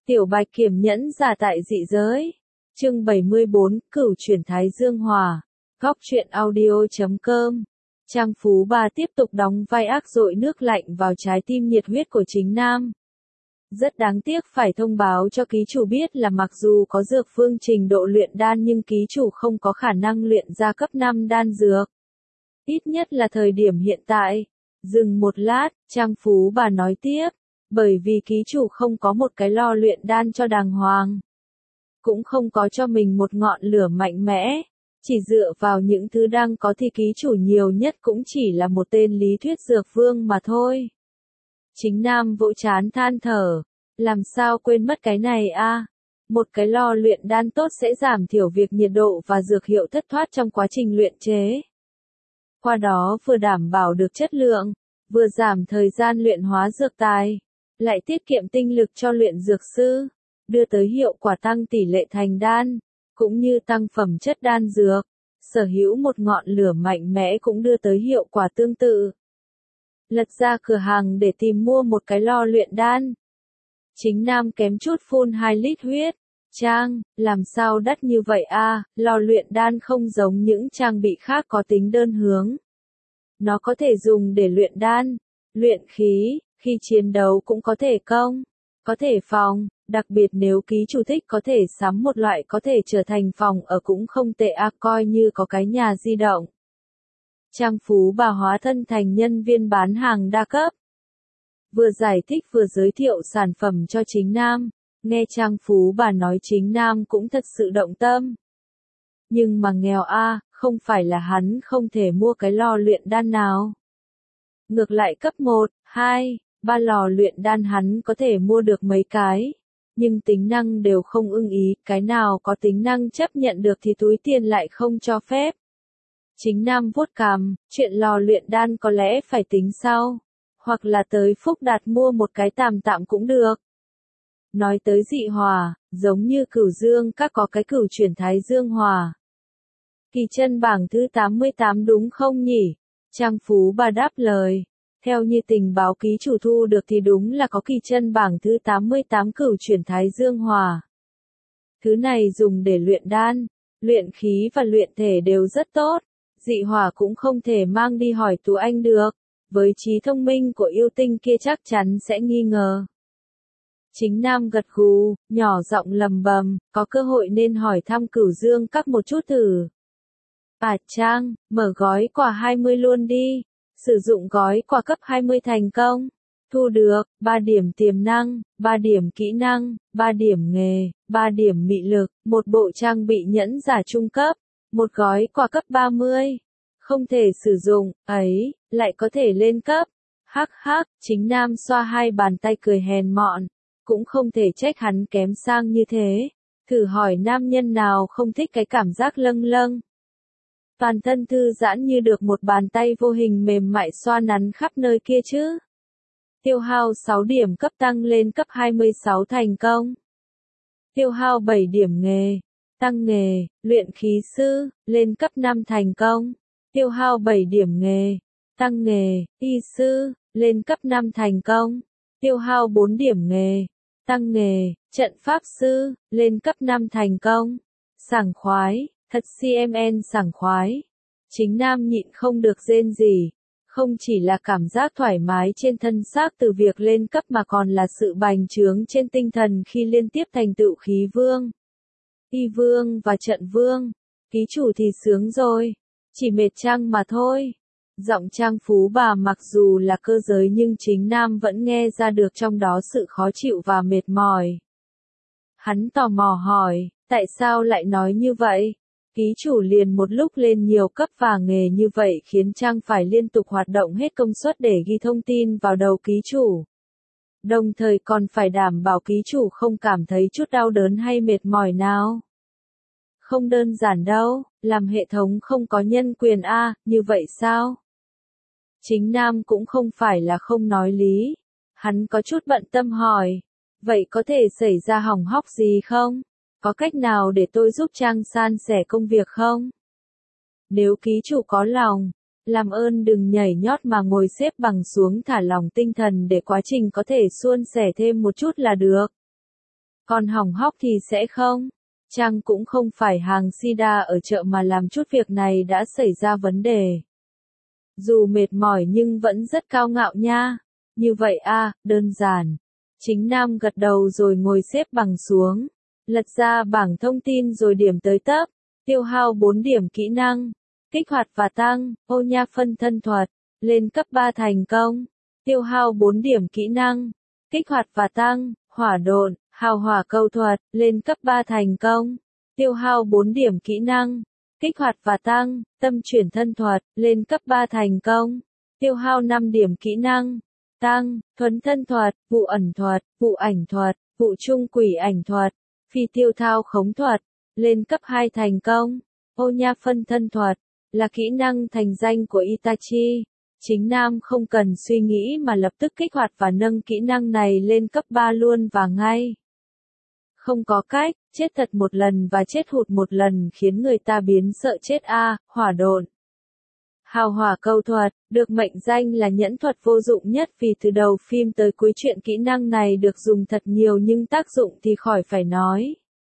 Tiểu Bạch Kiểm nhẫn giả tại dị giới. Chương 74, Cửu chuyển Thái Dương Hòa. Góc truyện audio.com. Trang Phú Bà tiếp tục đóng vai ác dội nước lạnh vào trái tim nhiệt huyết của chính nam. Rất đáng tiếc phải thông báo cho ký chủ biết là mặc dù có dược phương trình độ luyện đan nhưng ký chủ không có khả năng luyện ra cấp 5 đan dược. Ít nhất là thời điểm hiện tại. Dừng một lát, Trang Phú Bà nói tiếp. Bởi vì ký chủ không có một cái lò luyện đan cho đàng hoàng. Cũng không có cho mình một ngọn lửa mạnh mẽ. Chỉ dựa vào những thứ đang có thì ký chủ nhiều nhất cũng chỉ là một tên lý thuyết dược vương mà thôi. Chính nam vỗ chán than thở. Làm sao quên mất cái này a? Một cái lò luyện đan tốt sẽ giảm thiểu việc nhiệt độ và dược hiệu thất thoát trong quá trình luyện chế. Qua đó vừa đảm bảo được chất lượng, vừa giảm thời gian luyện hóa dược tài, lại tiết kiệm tinh lực cho luyện dược sư, đưa tới hiệu quả tăng tỷ lệ thành đan, cũng như tăng phẩm chất đan dược. Sở hữu một ngọn lửa mạnh mẽ cũng đưa tới hiệu quả tương tự. Lật ra cửa hàng để tìm mua một cái lò luyện đan. Chính nam kém chút phun 2 lít huyết. Trang, làm sao đắt như vậy a? Lò luyện đan không giống những trang bị khác có tính đơn hướng. Nó có thể dùng để luyện đan, luyện khí, khi chiến đấu cũng có thể công, có thể phòng, đặc biệt nếu ký chủ thích có thể sắm một loại có thể trở thành phòng ở cũng không tệ coi như có cái nhà di động. Trang Phú Bà hóa thân thành nhân viên bán hàng đa cấp. Vừa giải thích vừa giới thiệu sản phẩm cho chính nam, nghe Trang Phú Bà nói chính nam cũng thật sự động tâm. Nhưng mà nghèo không phải là hắn không thể mua cái lò luyện đan nào. Ngược lại cấp 1, 2, 3 lò luyện đan hắn có thể mua được mấy cái. Nhưng tính năng đều không ưng ý, cái nào có tính năng chấp nhận được thì túi tiền lại không cho phép. Chính nam vuốt cằm, chuyện lò luyện đan có lẽ phải tính sau. Hoặc là tới Phúc Đạt mua một cái tạm tạm cũng được. Nói tới dị hòa, giống như Cửu Dương các có cái Cửu chuyển Thái Dương Hòa. Kỳ chân bảng thứ 88 đúng không nhỉ? Trang Phú Bà đáp lời. Theo như tình báo ký chủ thu được thì đúng là có kỳ chân bảng thứ 88 Cửu chuyển Thái Dương Hòa. Thứ này dùng để luyện đan, luyện khí và luyện thể đều rất tốt. Dị hỏa cũng không thể mang đi hỏi Tú Anh được. Với trí thông minh của yêu tinh kia chắc chắn sẽ nghi ngờ. Chính nam gật gù, nhỏ giọng lầm bầm, có cơ hội nên hỏi thăm Cửu Dương các một chút thử. Trang, mở gói quà 20 luôn đi. Sử dụng gói quà cấp 20 thành công. Thu được, 3 điểm tiềm năng, 3 điểm kỹ năng, 3 điểm nghề, 3 điểm mị lực, một bộ trang bị nhẫn giả trung cấp, một gói quà cấp 30. Không thể sử dụng, lại có thể lên cấp. Hắc hắc, chính nam xoa hai bàn tay cười hèn mọn. Cũng không thể trách hắn kém sang như thế. Thử hỏi nam nhân nào không thích cái cảm giác lâng lâng. Toàn thân thư giãn như được một bàn tay vô hình mềm mại xoa nắn khắp nơi kia chứ. Tiêu hao 6 điểm cấp tăng lên cấp 26 thành công. Tiêu hao 7 điểm nghề. Tăng nghề, luyện khí sư, lên cấp 5 thành công. Tiêu hao 7 điểm nghề. Tăng nghề, y sư, lên cấp 5 thành công. Tiêu hao 4 điểm nghề. Tăng nghề, trận pháp sư, lên cấp 5 thành công. Sảng khoái, thật CMN sảng khoái. Chính nam nhịn không được rên gì. Không chỉ là cảm giác thoải mái trên thân xác từ việc lên cấp mà còn là sự bành trướng trên tinh thần khi liên tiếp thành tựu khí vương, y vương và trận vương. Ký chủ thì sướng rồi. Chỉ mệt chăng mà thôi. Giọng Trang Phú Bà mặc dù là cơ giới nhưng chính nam vẫn nghe ra được trong đó sự khó chịu và mệt mỏi. Hắn tò mò hỏi, tại sao lại nói như vậy? Ký chủ liền một lúc lên nhiều cấp và nghề như vậy khiến Trang phải liên tục hoạt động hết công suất để ghi thông tin vào đầu ký chủ. Đồng thời còn phải đảm bảo ký chủ không cảm thấy chút đau đớn hay mệt mỏi nào. Không đơn giản đâu, làm hệ thống không có nhân quyền như vậy sao? Chính nam cũng không phải là không nói lý. Hắn có chút bận tâm hỏi. Vậy có thể xảy ra hỏng hóc gì không? Có cách nào để tôi giúp Trang san sẻ công việc không? Nếu ký chủ có lòng, làm ơn đừng nhảy nhót mà ngồi xếp bằng xuống thả lỏng tinh thần để quá trình có thể suôn sẻ thêm một chút là được. Còn hỏng hóc thì sẽ không. Chăng cũng không phải hàng sida ở chợ mà làm chút việc này đã xảy ra vấn đề. Dù mệt mỏi nhưng vẫn rất cao ngạo nha. Như vậy à, đơn giản. Chính Nam gật đầu rồi ngồi xếp bằng xuống. Lật ra bảng thông tin rồi điểm tới tấp. Tiêu hao 4 điểm kỹ năng. Kích hoạt và tăng, ô nha phân thân thuật. Lên cấp 3 thành công. Tiêu hao 4 điểm kỹ năng. Kích hoạt và tăng, hỏa độn, hào hỏa câu thuật. Lên cấp 3 thành công. Tiêu hao 4 điểm kỹ năng. Kích hoạt và tăng, tâm chuyển thân thuật. Lên cấp 3 thành công. Tiêu hao 5 điểm kỹ năng. Tăng, thuấn thân thuật, vụ ẩn thuật, vụ ảnh thuật, vụ trung quỷ ảnh thuật, phi tiêu thao khống thuật, lên cấp 2 thành công. Ô nha phân thân thuật, là kỹ năng thành danh của Itachi. Chính Nam không cần suy nghĩ mà lập tức kích hoạt và nâng kỹ năng này lên cấp 3 luôn và ngay. Không có cách, chết thật một lần và chết hụt một lần khiến người ta biến sợ chết a, hỏa độn. Hào hỏa câu thuật, được mệnh danh là nhẫn thuật vô dụng nhất vì từ đầu phim tới cuối truyện kỹ năng này được dùng thật nhiều nhưng tác dụng thì khỏi phải nói.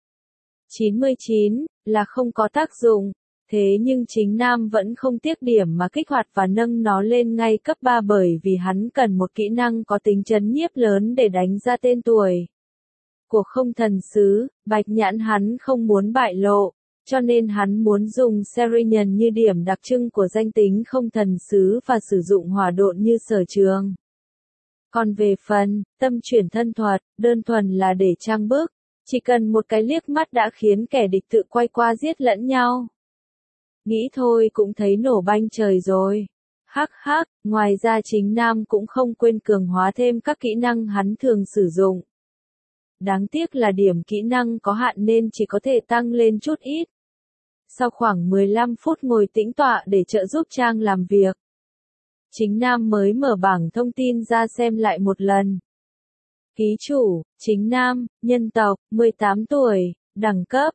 99, là không có tác dụng. Thế nhưng chính Nam vẫn không tiếc điểm mà kích hoạt và nâng nó lên ngay cấp 3 bởi vì hắn cần một kỹ năng có tính chấn nhiếp lớn để đánh ra tên tuổi của không thần sứ. Bạch nhãn hắn không muốn bại lộ. Cho nên hắn muốn dùng Serenian như điểm đặc trưng của danh tính không thần sứ và sử dụng hỏa độn như sở trường. Còn về phần, tâm chuyển thân thuật, đơn thuần là để trang bức. Chỉ cần một cái liếc mắt đã khiến kẻ địch tự quay qua giết lẫn nhau. Nghĩ thôi cũng thấy nổ banh trời rồi. Hắc hắc, ngoài ra chính Nam cũng không quên cường hóa thêm các kỹ năng hắn thường sử dụng. Đáng tiếc là điểm kỹ năng có hạn nên chỉ có thể tăng lên chút ít. Sau khoảng 15 phút ngồi tĩnh tọa để trợ giúp Trang làm việc, chính Nam mới mở bảng thông tin ra xem lại một lần. Ký chủ, chính Nam, nhân tộc, 18 tuổi, đẳng cấp,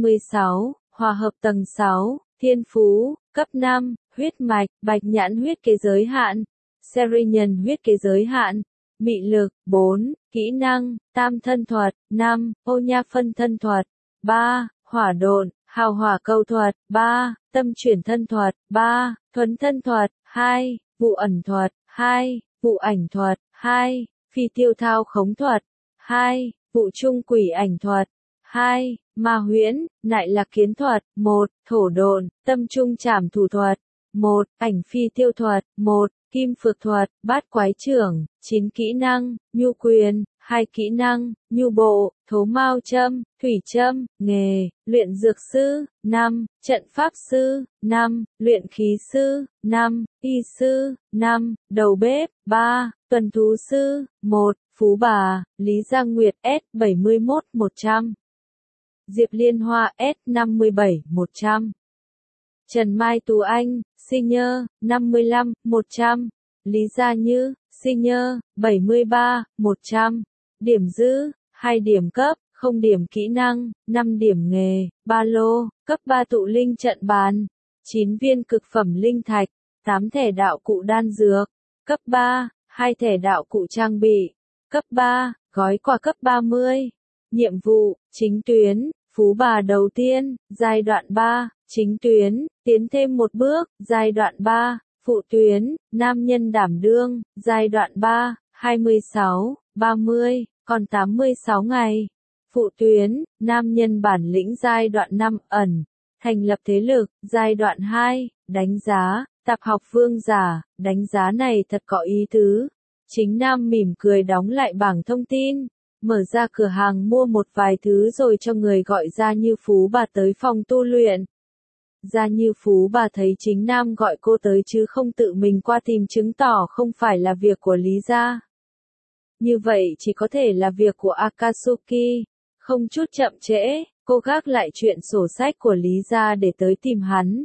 26, hòa hợp tầng 6, thiên phú, cấp 5, huyết mạch, bạch nhãn huyết kế giới hạn, Serenian huyết kế giới hạn, mị lực, 4, kỹ năng, tam thân thuật, 5, ô nha phân thân thuật, 3, hỏa độn, hào hỏa câu thuật, 3, tâm chuyển thân thuật, 3, thuấn thân thuật, 2, vụ ẩn thuật, 2, vụ ảnh thuật, 2, phi tiêu thao khống thuật, 2, vụ trung quỷ ảnh thuật, 2, ma huyễn, nại lạc kiến thuật, 1, thổ độn, tâm trung trảm thủ thuật, 1, ảnh phi tiêu thuật, 1, kim phược thuật, bát quái trưởng, 9 kỹ năng, nhu quyền, 2 kỹ năng, nhu bộ, thố mao châm, thủy châm, nghề, luyện dược sư, 5, trận pháp sư, 5, luyện khí sư, 5, y sư, 5, đầu bếp, 3, tuần thú sư, 1, phú bà, Lý Giang Nguyệt S71 100. Diệp Liên Hoa S57 100. Trần Mai Tú Anh, Senior, 55, 100. Lý Gia Như, Senior, 73, 100. Điểm giữ, 2 điểm cấp, 0 điểm kỹ năng, 5 điểm nghề, ba lô, cấp 3 tụ linh trận bàn, 9 viên cực phẩm linh thạch, 8 thẻ đạo cụ đan dược, cấp 3, 2 thẻ đạo cụ trang bị, cấp 3, gói quà cấp 30. Nhiệm vụ, chính tuyến, phú bà đầu tiên, giai đoạn 3, chính tuyến, tiến thêm một bước, giai đoạn 3, phụ tuyến, nam nhân đảm đương, giai đoạn 3, 26, 30, còn 86 ngày. Phụ tuyến, nam nhân bản lĩnh giai đoạn 5 ẩn, thành lập thế lực, giai đoạn 2, đánh giá, tạp học vương giả, đánh giá này thật có ý tứ. Chính Nam mỉm cười đóng lại bảng thông tin, mở ra cửa hàng mua một vài thứ rồi cho người gọi Gia Như Phú bà tới phòng tu luyện. Gia Như Phú bà thấy chính Nam gọi cô tới chứ không tự mình qua tìm chứng tỏ không phải là việc của Lý Gia. Như vậy chỉ có thể là việc của Akatsuki. Không chút chậm trễ, cô gác lại chuyện sổ sách của Lý Gia để tới tìm hắn.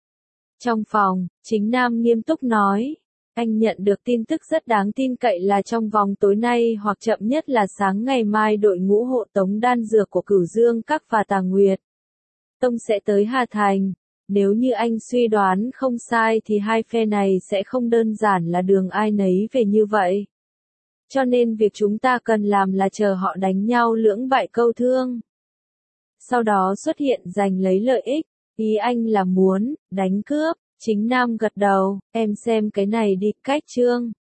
Trong phòng, chính Nam nghiêm túc nói. Anh nhận được tin tức rất đáng tin cậy là trong vòng tối nay hoặc chậm nhất là sáng ngày mai đội ngũ hộ tống đan dược của Cửu Dương Các và Tà Nguyệt Tông sẽ tới Hà Thành. Nếu như anh suy đoán không sai thì hai phe này sẽ không đơn giản là đường ai nấy về như vậy. Cho nên việc chúng ta cần làm là chờ họ đánh nhau lưỡng bại câu thương. Sau đó xuất hiện giành lấy lợi ích. Ý anh là muốn đánh cướp. Chính Nam gật đầu, em xem cái này đi, cách Trương